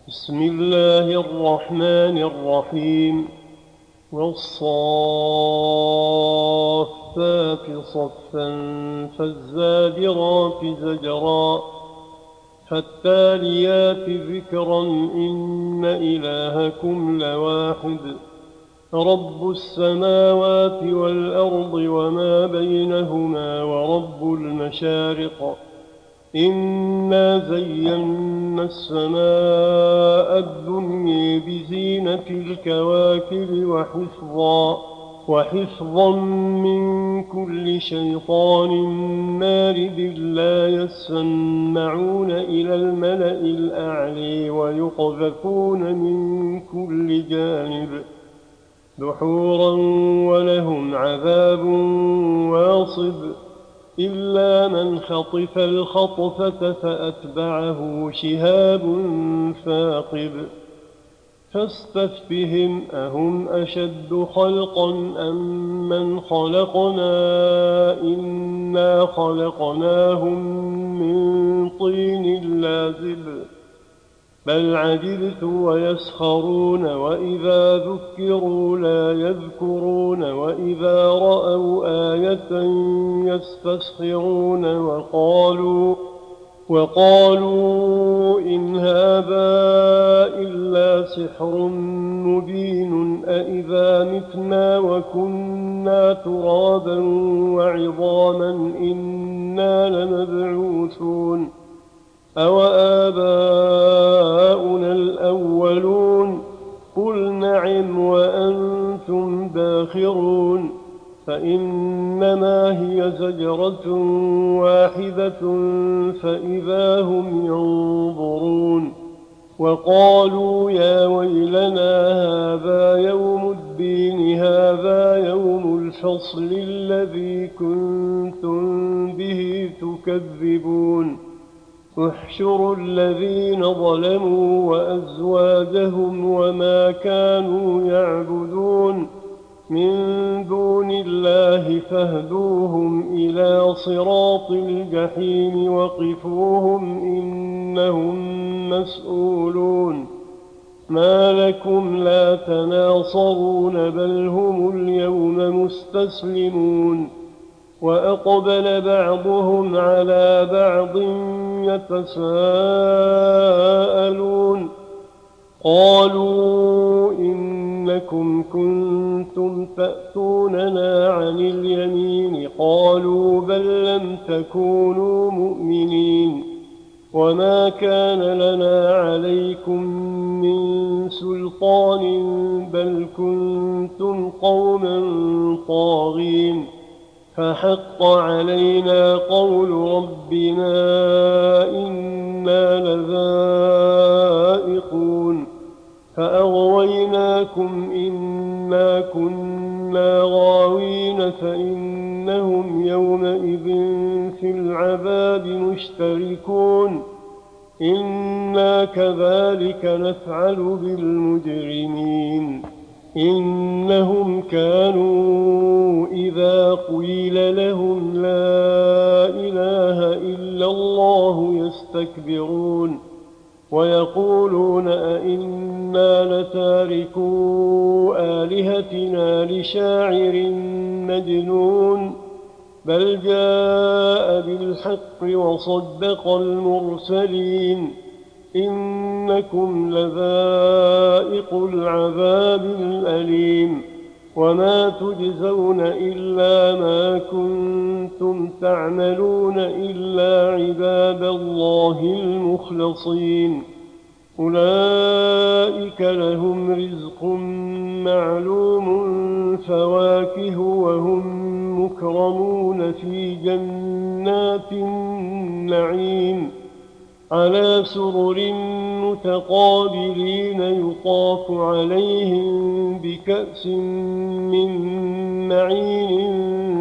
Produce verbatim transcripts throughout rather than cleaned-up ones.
بسم الله الرحمن الرحيم والصافات صفا فالزاجرات زجرا فالتاليات ذكرا إن إلهكم لواحد رب السماوات والأرض وما بينهما ورب المشارق إنا زينا السماء الدنيا بزينة الكواكب وحفظا وحفظا من كل شيطان مارد لا يسمعون إلى الملأ الأعلي ويقذفون من كل جانب دحورا ولهم عذاب واصب إلا من خطف الخطفة فأتبعه شهاب ثاقب فاستفتهم أهم أشد خلقا أم من خلقنا إنا خلقناهم من طين لازب بل عجبت ويسخرون وإذا ذكروا لا يذكرون وإذا رأوا آية يستسخرون وقالوا وقالوا إن هذا إلا سحر مبين أإذا متنا وكنا ترابا وعظاما إنا لمبعوثون أوآباؤنا الأولون قل نعم وأنتم داخرون فإنما هي زجرة واحدة فإذا هم ينظرون وقالوا يا ويلنا هذا يوم الدين هذا يوم الفصل الذي كنتم به تكذبون احشروا الذين ظلموا وأزواجهم وما كانوا يعبدون من دون الله فاهدوهم إلى صراط الجحيم وقفوهم إنهم مسؤولون ما لكم لا تناصرون بل هم اليوم مستسلمون وأقبل بعضهم على بعض يتساءلون قالوا إنكم كنتم تأتوننا عن اليمين قالوا بل لم تكونوا مؤمنين وما كان لنا عليكم من سلطان بل كنتم قوما طاغين فحق علينا قول ربنا إنا لذائقون فأغويناكم إنا كنا غاوين فإنهم يومئذ في العذاب مشتركون إنا كذلك نفعل بالمجرمين إنهم كانوا إذا قيل لهم لا إله إلا الله يستكبرون ويقولون أئنا لتاركو آلهتنا لشاعر مجنون بل جاء بالحق وصدق المرسلين إنكم لذائق العذاب الأليم وما تجزون إلا ما كنتم تعملون إلا عباد الله المخلصين أولئك لهم رزق معلوم فواكه وهم مكرمون في جنات النعيم على سرر متقابلين يطاف عليهم بكأس من معين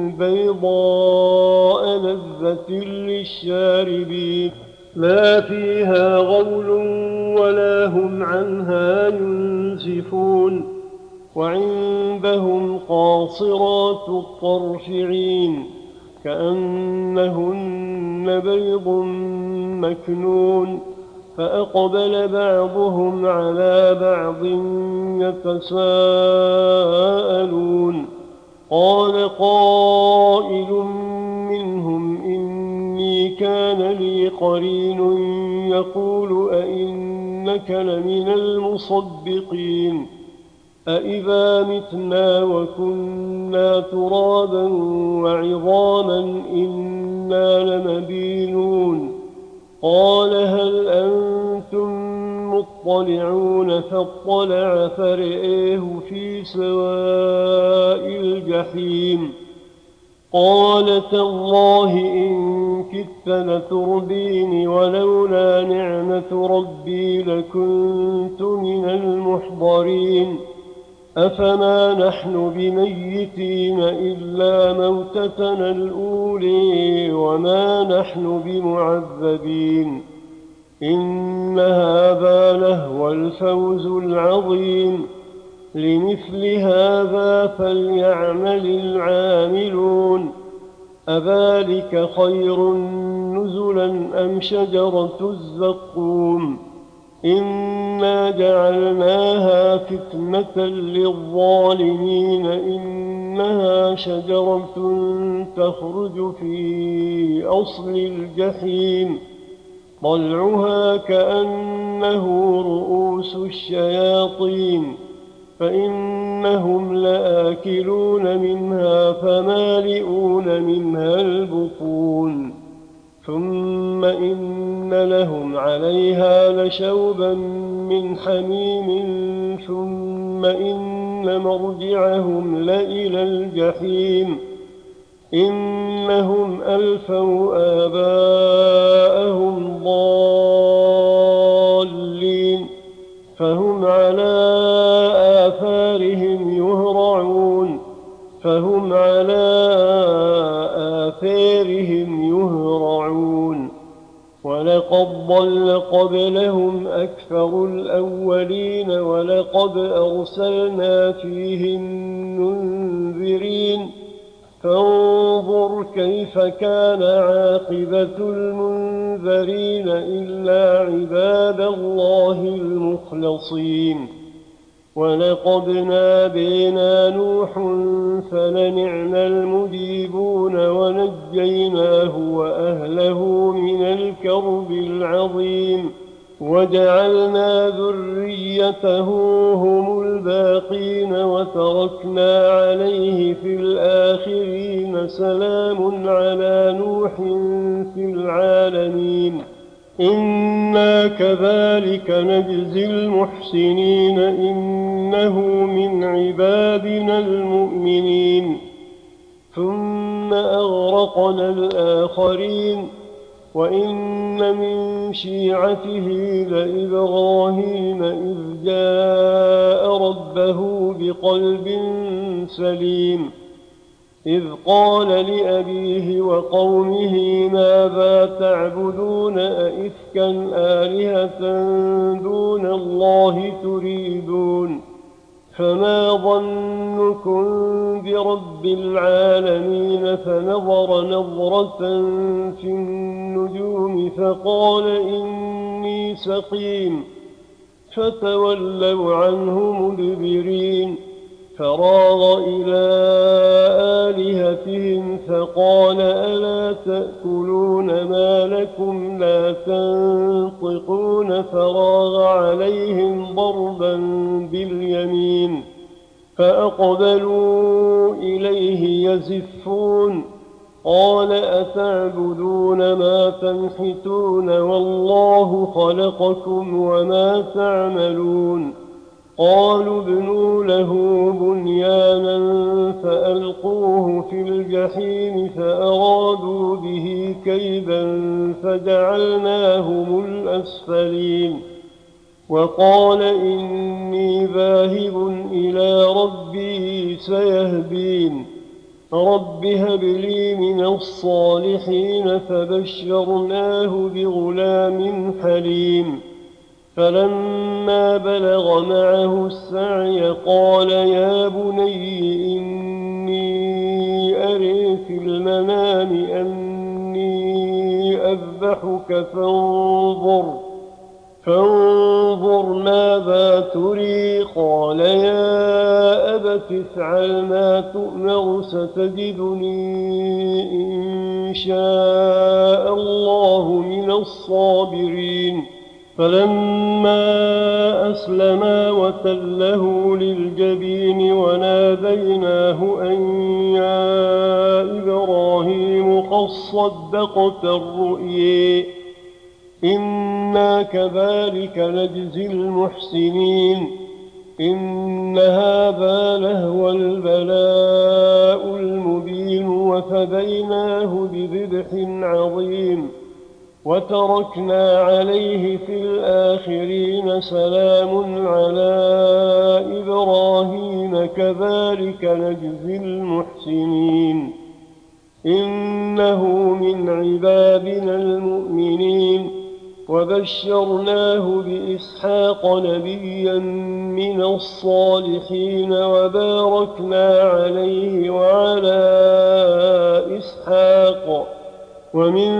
بيضاء لذة للشاربين لا فيها غول ولا هم عنها ينزفون وعندهم قاصرات الطرف عين كأنهن بيض مكنون فأقبل بعضهم على بعض يتساءلون قال قائل منهم إني كان لي قرين يقول أئنك لمن المصدقين أإذا متنا وكنا ترابا وعظاما إنا لمدينون قال هل أنتم مطلعون فاطلع فرئيه في سواء الجحيم قال تالله إن كدت لتردين ولولا نعمة ربي لكنت من المحضرين أفما نحن بميتين إلا موتتنا الأولي وما نحن بمعذبين إن هذا لهو الفوز العظيم لمثل هذا فليعمل العاملون أذلك خير نزلا أم شجرة الزقوم إنا جعلناها فتنة للظالمين إنها شجرة تخرج في أصل الجحيم طلعها كأنه رؤوس الشياطين فإنهم لآكلون منها فمالئون منها البطون ثم إن لهم عليها لشوبا من حميم ثم إن مرجعهم لإلى الجحيم إنهم ألفوا آباءهم ضالين فهم على آثارهم يهرعون فهم على آثارهم يهرعون ولقد ضل قبلهم أكثر الأولين ولقد أرسلنا فيهم منذرين فانظر كيف كان عاقبة المنذرين إلا عباد الله المخلصين ولقد نادينا نوح فلنعم المجيبون ونجيناه وأهله من الكرب العظيم وجعلنا ذريته هم الباقين وتركنا عليه في الآخرين سلام على نوح في العالمين إنا كذلك نجزي المحسنين إنه من عبادنا المؤمنين ثم أغرقنا الآخرين وإن من شيعته لإبراهيم إذ جاء ربه بقلب سليم إذ قال لأبيه وقومه ماذا تعبدون أئفكا آلهة دون الله تريدون فما ظنكم برب العالمين فنظر نظرة في النجوم فقال إني سقيم فتولوا عنه مدبرين فراغ إلى آلهتهم فقال ألا تأكلون ما لكم لا تنطقون فراغ عليهم ضربا باليمين فأقبلوا إليه يزفون قال أتعبدون ما تنحتون والله خلقكم وما تعملون قالوا ابنوا له بنيانا فألقوه في الجحيم فأرادوا به كيدا فجعلناهم الأسفلين وقال إني ذاهب إلى ربي سيهدين رب هب لي من الصالحين فبشرناه بغلام حليم فلما بلغ معه السعي قال يا بني إني أري في المنام أني أذبحك فانظر فانظر ماذا تري. قال يا أبت افعل ما تؤمر ستجدني إن شاء الله من الصابرين. فلما أسلما وتله للجبين وناديناه أن يا إبراهيم قد صدقت الرؤيا إنا كذلك نجزي المحسنين. إن هذا لهو البلاء المبين وفديناه بذبح عظيم وتركنا عليه في الآخرين سلام على إبراهيم كذلك نجزي المحسنين. إنه من عبادنا المؤمنين وبشرناه بإسحاق نبيا من الصالحين وباركنا عليه وعلى إسحاق ومن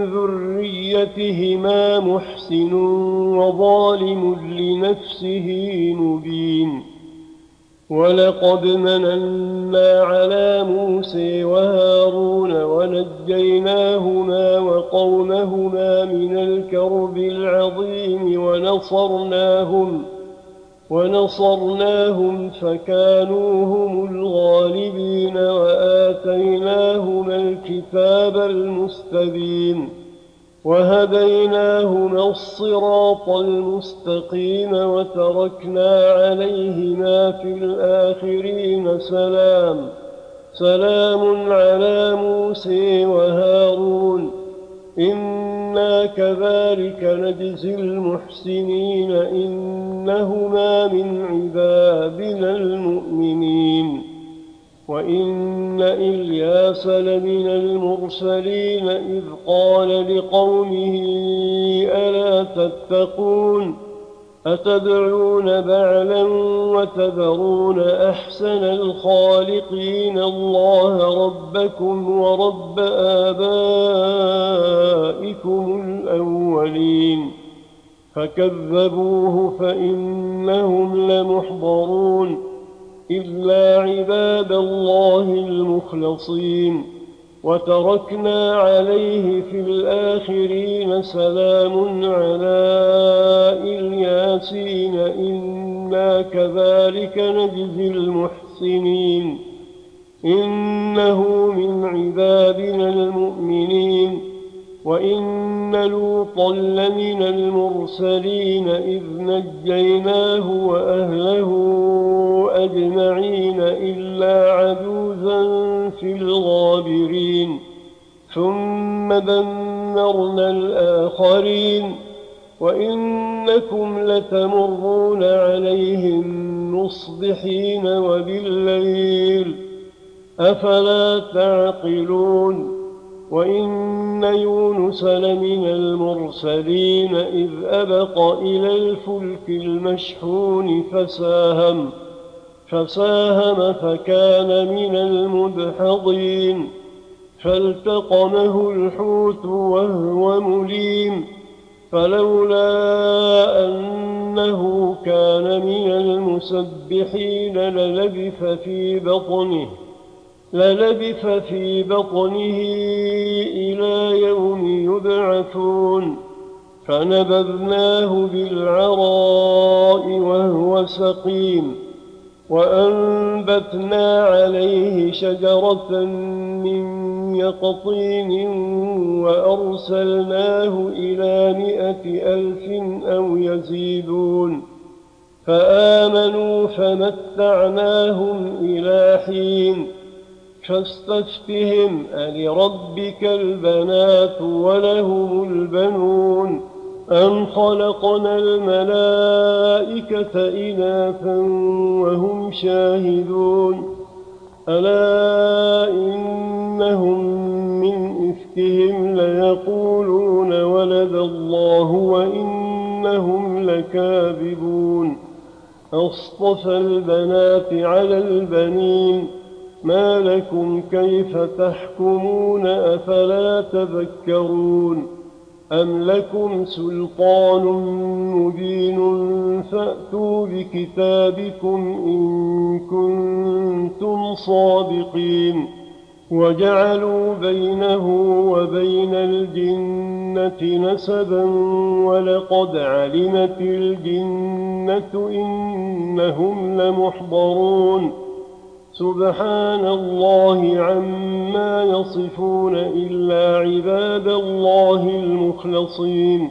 ذريتهما محسن وظالم لنفسه مبين. ولقد مننا على موسى وهارون ونجيناهما وقومهما من الكرب العظيم ونصرناهم ونصرناهم فكانوا هم الغالبين وآتيناهما الكتاب المستبين وهديناهما الصراط المستقيم وتركنا عليهما في الآخرين سلام سلام على موسى وهارون إنا كذلك نجزي المحسنين إنهما من عبادنا المؤمنين. وإن إلياس لمن المرسلين إذ قال لقومه ألا تتقون أتدعون بعلا وتذرون أحسن الخالقين الله ربكم ورب آبائكم الأولين. فكذبوه فإنهم لمحضرون إلا عباد الله المخلصين. وتركنا عليه في الآخرين سلام على الياسين إنا كذلك نجزي المحسنين. إنه من عبادنا المؤمنين. وإن لوطا لمن المرسلين إذ نجيناه وأهله أجمعين إلا عجوزا في الغابرين. ثم دمرنا الآخرين وإنكم لتمرون عليهم مصبحين وبالليل أفلا تعقلون. وإن يونس لمن المرسلين إذ أبق إلى الفلك المشحون فساهم فساهم فكان من المدحضين فالتقمه الحوت وهو مليم فلولا أنه كان من المسبحين للبث في بطنه للبث في بطنه إلى يوم يبعثون. فنبذناه بالعراء وهو سقيم وأنبتنا عليه شجرة من يقطين وأرسلناه إلى مائة ألف أو يزيدون فآمنوا فمتعناهم إلى حين. فاستفتهم ألربك البنات ولهم البنون أم خلقنا الملائكة إناثا وهم شاهدون. ألا إنهم من إفكهم ليقولون ولد الله وإنهم لكاذبون. أصطفى البنات على البنين ما لكم كيف تحكمون أفلا تذكرون. أم لكم سلطان مبين فأتوا بكتابكم إن كنتم صادقين وجعلوا بينه وبين الجنة نسبا ولقد علمت الجنة إنهم لمحضرون سبحان الله عما يصفون إلا عباد الله المخلصين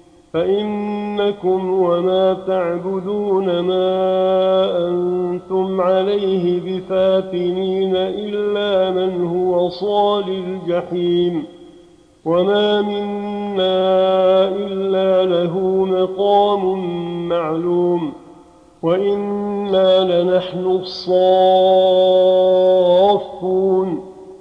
فإنكم وما تعبدون ما أنتم عليه بفاتنين إلا من هو صال الجحيم وما منا إلا له مقام معلوم وإنا لنحن الصافون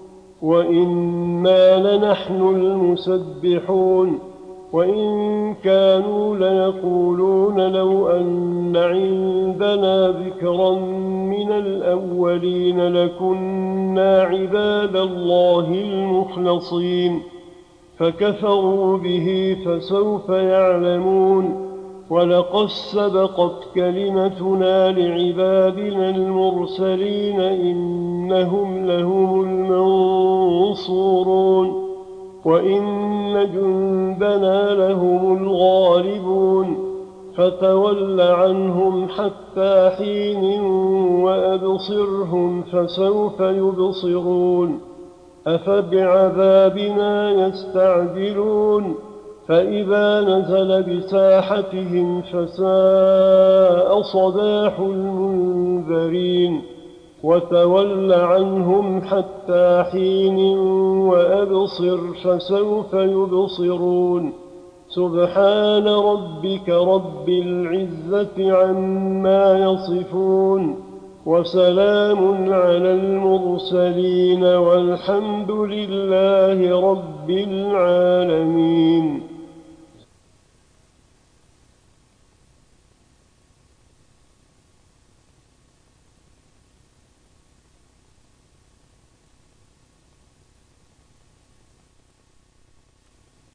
وإنا لنحن المسبحون وإن كانوا ليقولون لو أن عندنا ذكرا من الأولين لكنا عباد الله المخلصين فكفروا به فسوف يعلمون ولقد سبقت كلمتنا لعبادنا المرسلين إنهم لهم المنصورون وإن جندنا لهم الغالبون فتول عنهم حتى حين وأبصرهم فسوف يبصرون أفبعذابنا يستعجلون فإذا نزل بساحتهم فساء صباح المنذرين وتول عنهم حتى حين وأبصر فسوف يبصرون سبحان ربك رب العزة عما يصفون وسلام على المرسلين والحمد لله رب العالمين.